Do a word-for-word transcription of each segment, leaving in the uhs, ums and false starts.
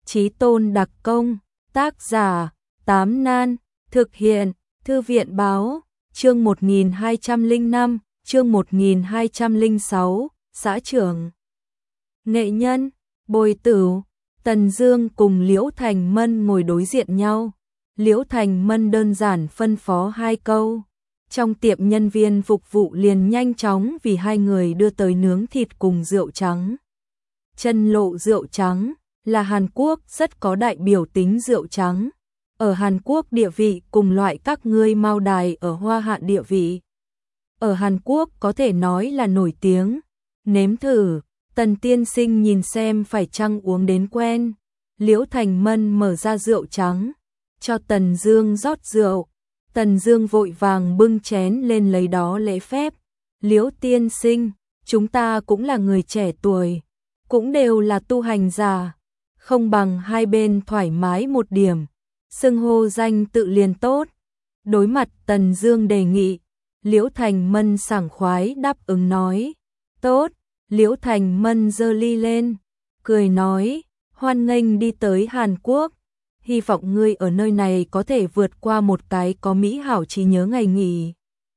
Chí tôn đặc công, tác giả, Tám Nan, thực hiện, Thư viện báo, chương một nghìn hai trăm lẻ năm, chương một nghìn hai trăm lẻ sáu, xã trưởng. Nghệ nhân, Bồi Tửu, Tần Dương cùng Liễu Thành Mân ngồi đối diện nhau. Liễu Thành Mân đơn giản phân phó hai câu. Trong tiệm nhân viên phục vụ liền nhanh chóng vì hai người đưa tới nướng thịt cùng rượu trắng. Chân lộ rượu trắng là Hàn Quốc rất có đại biểu tính rượu trắng. Ở Hàn Quốc địa vị cùng loại các ngươi Mao Đài ở Hoa Hạ địa vị. Ở Hàn Quốc có thể nói là nổi tiếng. Nếm thử, Tần tiên sinh nhìn xem phải chăng uống đến quen. Liễu Thành Mân mở ra rượu trắng, cho Tần Dương rót rượu. Tần Dương vội vàng bưng chén lên lấy đó lễ phép. Liễu tiên sinh, chúng ta cũng là người trẻ tuổi, cũng đều là tu hành giả, không bằng hai bên thoải mái một điểm, xưng hô danh tự liền tốt. Đối mặt Tần Dương đề nghị, Liễu Thành Mân sảng khoái đáp ứng nói, tốt. Liễu Thành Mân giơ ly lên, cười nói, hoan nghênh đi tới Hàn Quốc, hy vọng ngươi ở nơi này có thể vượt qua một cái có mỹ hảo trí nhớ ngày nghỉ.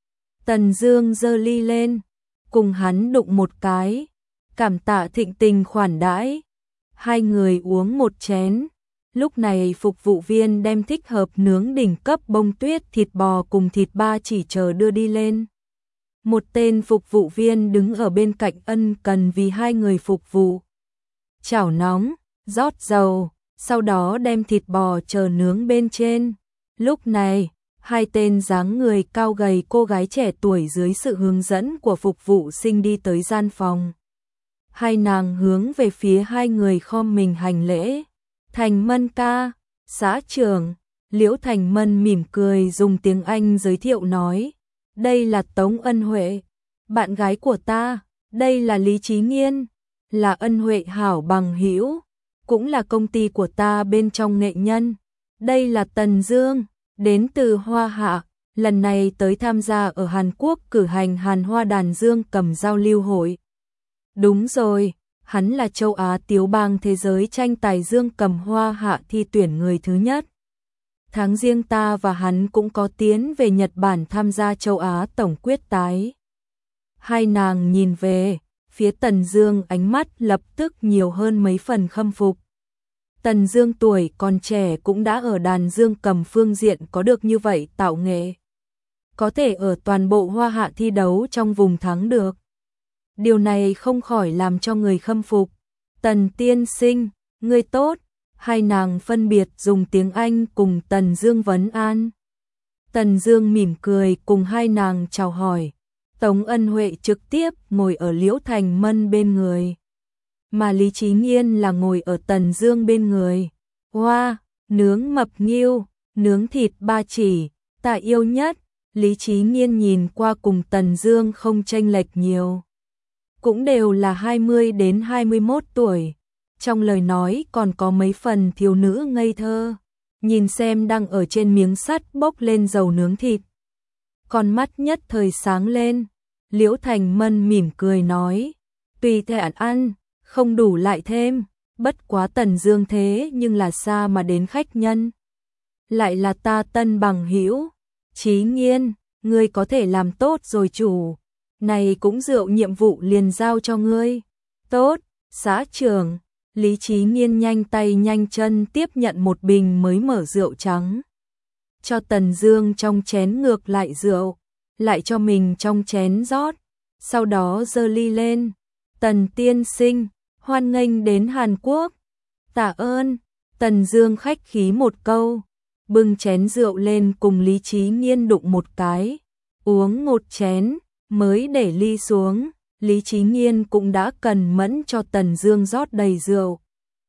Tần Dương giơ ly lên, cùng hắn đụng một cái, cảm tạ thịnh tình khoản đãi. Hai người uống một chén. Lúc này phục vụ viên đem thích hợp nướng đỉnh cấp bông tuyết thịt bò cùng thịt ba chỉ chờ đưa đi lên. Một tên phục vụ viên đứng ở bên cạnh ân cần vì hai người phục vụ. Chảo nóng, rót dầu, sau đó đem thịt bò chờ nướng bên trên. Lúc này, hai tên dáng người cao gầy cô gái trẻ tuổi dưới sự hướng dẫn của phục vụ sinh đi tới gian phòng. Hai nàng hướng về phía hai người khom mình hành lễ. Thành Mân ca, xã trưởng. Liễu Thành Mân mỉm cười dùng tiếng Anh giới thiệu nói, đây là Tống Ân Huệ, bạn gái của ta. Đây là Lý Chí Nghiên, là Ân Huệ hảo bằng hữu, cũng là công ty của ta bên trong nghệ nhân. Đây là Tần Dương, đến từ Hoa Hạ, lần này tới tham gia ở Hàn Quốc cử hành Hàn Hoa đàn dương cầm giao lưu hội. Đúng rồi, hắn là châu Á Tiếu bang thế giới tranh tài dương cầm Hoa Hạ thi tuyển người thứ nhất. Tháng riêng ta và hắn cũng có tiến về Nhật Bản tham gia châu Á tổng quyết tái. Hai nàng nhìn về phía Tần Dương, ánh mắt lập tức nhiều hơn mấy phần khâm phục. Tần Dương tuổi còn trẻ cũng đã ở đàn dương cầm phương diện có được như vậy tạo nghệ, có thể ở toàn bộ Hoa Hạ thi đấu trong vùng thắng được. Điều này không khỏi làm cho người khâm phục. Tần tiên sinh, ngươi tốt. Hai nàng phân biệt dùng tiếng Anh cùng Tần Dương vấn an. Tần Dương mỉm cười cùng hai nàng chào hỏi. Tống Ân Huệ trực tiếp ngồi ở Liễu Thành Mân bên người, mà Lý Chí Nghiên là ngồi ở Tần Dương bên người. Hoa, wow, nướng mập nghêu, nướng thịt ba chỉ, ta yêu nhất. Lý Chí Nghiên nhìn qua cùng Tần Dương không chênh lệch nhiều, cũng đều là hai mươi đến hai mươi mốt tuổi. Trong lời nói còn có mấy phần thiếu nữ ngây thơ, nhìn xem đang ở trên miếng sắt bốc lên dầu nướng thịt. Con mắt nhất thời sáng lên. Liễu Thành Mân mỉm cười nói, tùy tiện ăn, không đủ lại thêm. Bất quá Tần Dương thế nhưng là xa mà đến khách nhân, lại là ta tân bằng hữu. Chí Nghiên, ngươi có thể làm tốt rồi chủ, này cũng rượu nhiệm vụ liền giao cho ngươi. Tốt, xã trưởng. Lý Chí Nghiên nhanh tay nhanh chân tiếp nhận một bình mới mở rượu trắng, cho Tần Dương trong chén ngược lại rượu, lại cho mình trong chén rót, sau đó giơ ly lên. Tần tiên sinh, hoan nghênh đến Hàn Quốc. Tạ ơn. Tần Dương khách khí một câu, bưng chén rượu lên cùng Lý Chí Nghiên đụng một cái, uống một chén mới để ly xuống. Lý Chí Nghiên cũng đã cần mẫn cho Tần Dương rót đầy rượu.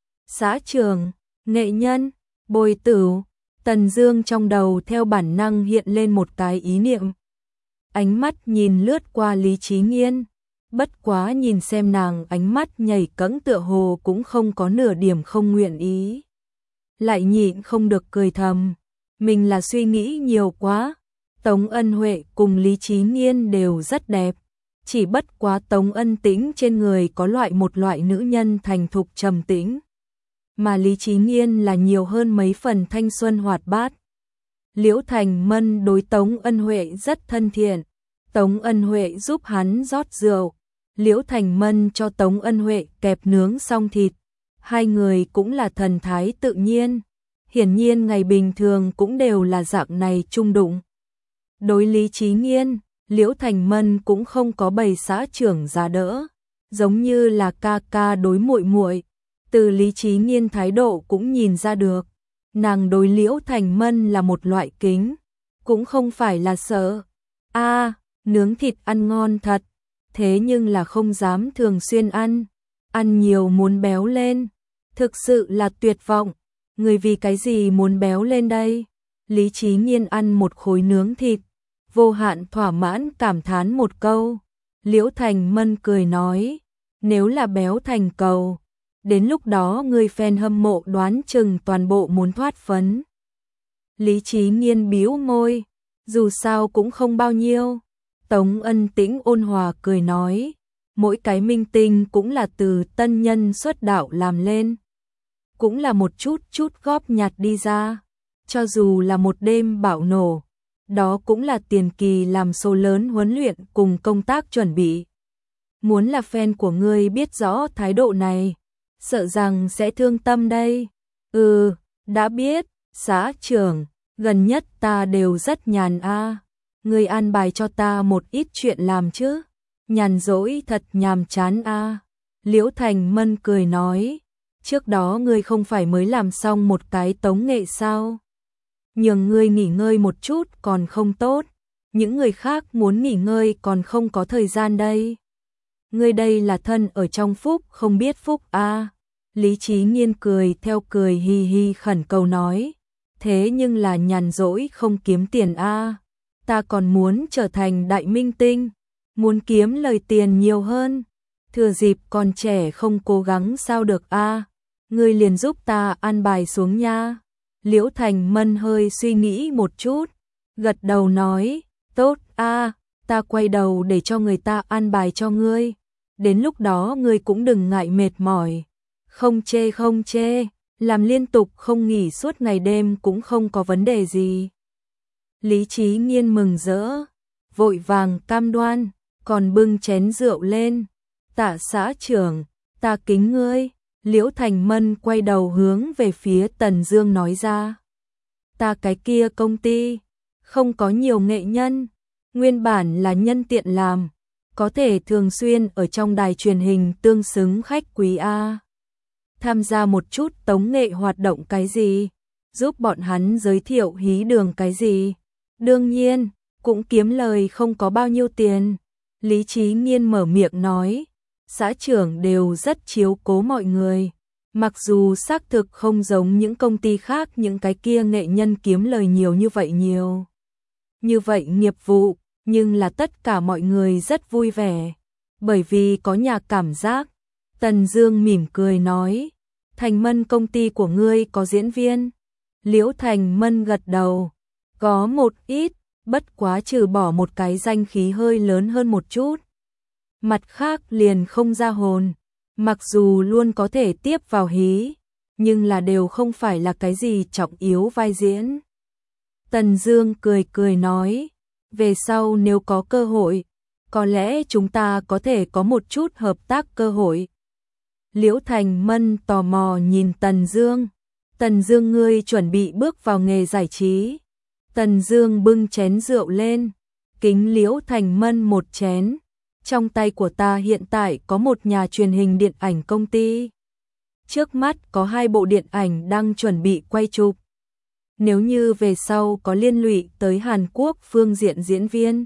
Xã trưởng, nghệ nhân, Bồi Tửu. Tần Dương trong đầu theo bản năng hiện lên một cái ý niệm. Ánh mắt nhìn lướt qua Lý Chí Nghiên, bất quá nhìn xem nàng ánh mắt nhảy cẫng tựa hồ cũng không có nửa điểm không nguyện ý. Lại nhịn không được cười thầm, mình là suy nghĩ nhiều quá. Tống Ân Huệ cùng Lý Chí Nghiên đều rất đẹp, chỉ bất quá Tống Ân Tĩnh trên người có loại một loại nữ nhân thành thục trầm tĩnh, mà Lý Chí Nghiên là nhiều hơn mấy phần thanh xuân hoạt bát. Liễu Thành Mân đối Tống Ân Huệ rất thân thiện, Tống Ân Huệ giúp hắn rót rượu, Liễu Thành Mân cho Tống Ân Huệ kẹp nướng xong thịt, hai người cũng là thần thái tự nhiên, hiển nhiên ngày bình thường cũng đều là dạng này chung đụng. Đối Lý Chí Nghiên, Liễu Thành Mân cũng không có bày xã trưởng giá đỡ, giống như là ca ca đối muội muội, từ Lý Chí Nghiên thái độ cũng nhìn ra được, nàng đối Liễu Thành Mân là một loại kính, cũng không phải là sợ. A, nướng thịt ăn ngon thật, thế nhưng là không dám thường xuyên ăn, ăn nhiều muốn béo lên, thực sự là tuyệt vọng. Người vì cái gì muốn béo lên đây? Lý Chí Nghiên ăn một khối nướng thịt, vô hạn thỏa mãn cảm thán một câu. Liễu Thành Mân cười nói, nếu là béo thành cầu, đến lúc đó người fan hâm mộ đoán chừng toàn bộ muốn thoát phấn. Lý Chí Nghiên bĩu môi, dù sao cũng không bao nhiêu. Tống Ân Tĩnh ôn hòa cười nói, mỗi cái minh tinh cũng là từ tân nhân xuất đạo làm lên, cũng là một chút chút góp nhặt đi ra, cho dù là một đêm bạo nổ, đó cũng là tiền kỳ làm số lớn huấn luyện cùng công tác chuẩn bị. Muốn là fan của ngươi biết rõ thái độ này, sợ rằng sẽ thương tâm đây. Ừ, đã biết, xã trưởng, gần nhất ta đều rất nhàn a. Ngươi an bài cho ta một ít chuyện làm chứ? Nhàn rỗi thật nhàm chán a. Liễu Thành Mân cười nói, trước đó ngươi không phải mới làm xong một cái tống nghệ sao? Nhường ngươi nghỉ ngơi một chút còn không tốt, những người khác muốn nghỉ ngơi còn không có thời gian đây. Ngươi đây là thân ở trong phúc không biết phúc a. Lý Chí Nghiên cười theo cười hi hi khẩn cầu nói, thế nhưng là nhàn rỗi không kiếm tiền a. Ta còn muốn trở thành đại minh tinh, muốn kiếm lời tiền nhiều hơn, thừa dịp còn trẻ không cố gắng sao được a. Ngươi liền giúp ta an bài xuống nha. Liễu Thành Mân hơi suy nghĩ một chút, gật đầu nói, tốt a, ta quay đầu để cho người ta an bài cho ngươi, đến lúc đó ngươi cũng đừng ngại mệt mỏi. Không chê không chê, làm liên tục không nghỉ suốt ngày đêm cũng không có vấn đề gì. Lý Chí Nghiên mừng rỡ, vội vàng cam đoan, còn bưng chén rượu lên. Tạ xã trưởng, ta kính ngươi. Liễu Thành Mân quay đầu hướng về phía Tần Dương nói ra. Ta cái kia công ty, không có nhiều nghệ nhân, nguyên bản là nhân tiện làm, có thể thường xuyên ở trong đài truyền hình tương xứng khách quý a. Tham gia một chút tống nghệ hoạt động cái gì, giúp bọn hắn giới thiệu hí đường cái gì. Đương nhiên, cũng kiếm lời không có bao nhiêu tiền. Lý Chí Nghiên mở miệng nói, xã trưởng đều rất chiếu cố mọi người. Mặc dù xác thực không giống những công ty khác những cái kia nghệ nhân kiếm lời nhiều như vậy nhiều. Như vậy nghiệp vụ, nhưng là tất cả mọi người rất vui vẻ. Bởi vì có nhà cảm giác. Tần Dương mỉm cười nói, Thành Mân công ty của ngươi có diễn viên? Liễu Thành Mân gật đầu, có một ít, bất quá trừ bỏ một cái danh khí hơi lớn hơn một chút. Mặt khác liền không ra hồn, mặc dù luôn có thể tiếp vào hí, nhưng là đều không phải là cái gì trọng yếu vai diễn. Tần Dương cười cười nói, về sau nếu có cơ hội, có lẽ chúng ta có thể có một chút hợp tác cơ hội. Liễu Thành Mân tò mò nhìn Tần Dương, Tần Dương ngươi chuẩn bị bước vào nghề giải trí. Tần Dương bưng chén rượu lên, kính Liễu Thành Mân một chén. Trong tay của ta hiện tại có một nhà truyền hình điện ảnh công ty. Trước mắt có hai bộ điện ảnh đang chuẩn bị quay chụp. Nếu như về sau có liên lụy tới Hàn Quốc phương diện diễn viên,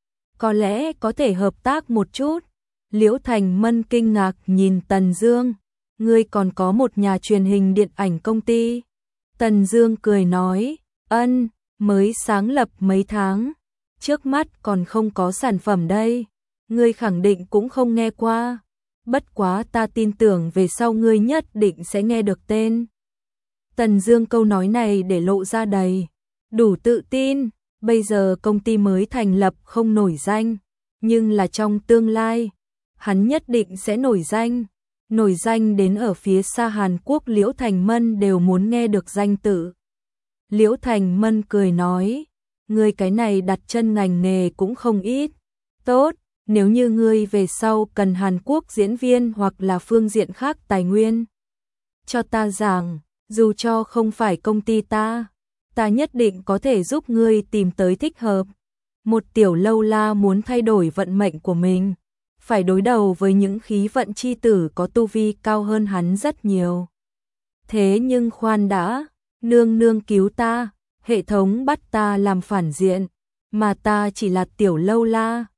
có lẽ có thể hợp tác một chút. Liễu Thành Mân kinh ngạc nhìn Tần Dương, ngươi còn có một nhà truyền hình điện ảnh công ty. Tần Dương cười nói, ân, mới sáng lập mấy tháng, trước mắt còn không có sản phẩm đây. Ngươi khẳng định cũng không nghe qua, bất quá ta tin tưởng về sau ngươi nhất định sẽ nghe được tên. Tần Dương câu nói này để lộ ra đầy đủ tự tin, bây giờ công ty mới thành lập không nổi danh, nhưng là trong tương lai, hắn nhất định sẽ nổi danh. nổi danh đến ở phía xa Hàn Quốc. Liễu Thành Mân đều muốn nghe được danh tự. Liễu Thành Mân cười nói, ngươi cái này đặt chân ngành nghề cũng không ít. Tốt, nếu như ngươi về sau cần Hàn Quốc diễn viên hoặc là phương diện khác tài nguyên, cho ta giảng, dù cho không phải công ty ta, ta nhất định có thể giúp ngươi tìm tới thích hợp. Một tiểu lâu la muốn thay đổi vận mệnh của mình, phải đối đầu với những khí vận chi tử có tu vi cao hơn hắn rất nhiều. Thế nhưng khoan đã, nương nương cứu ta, hệ thống bắt ta làm phản diện, mà ta chỉ là tiểu lâu la,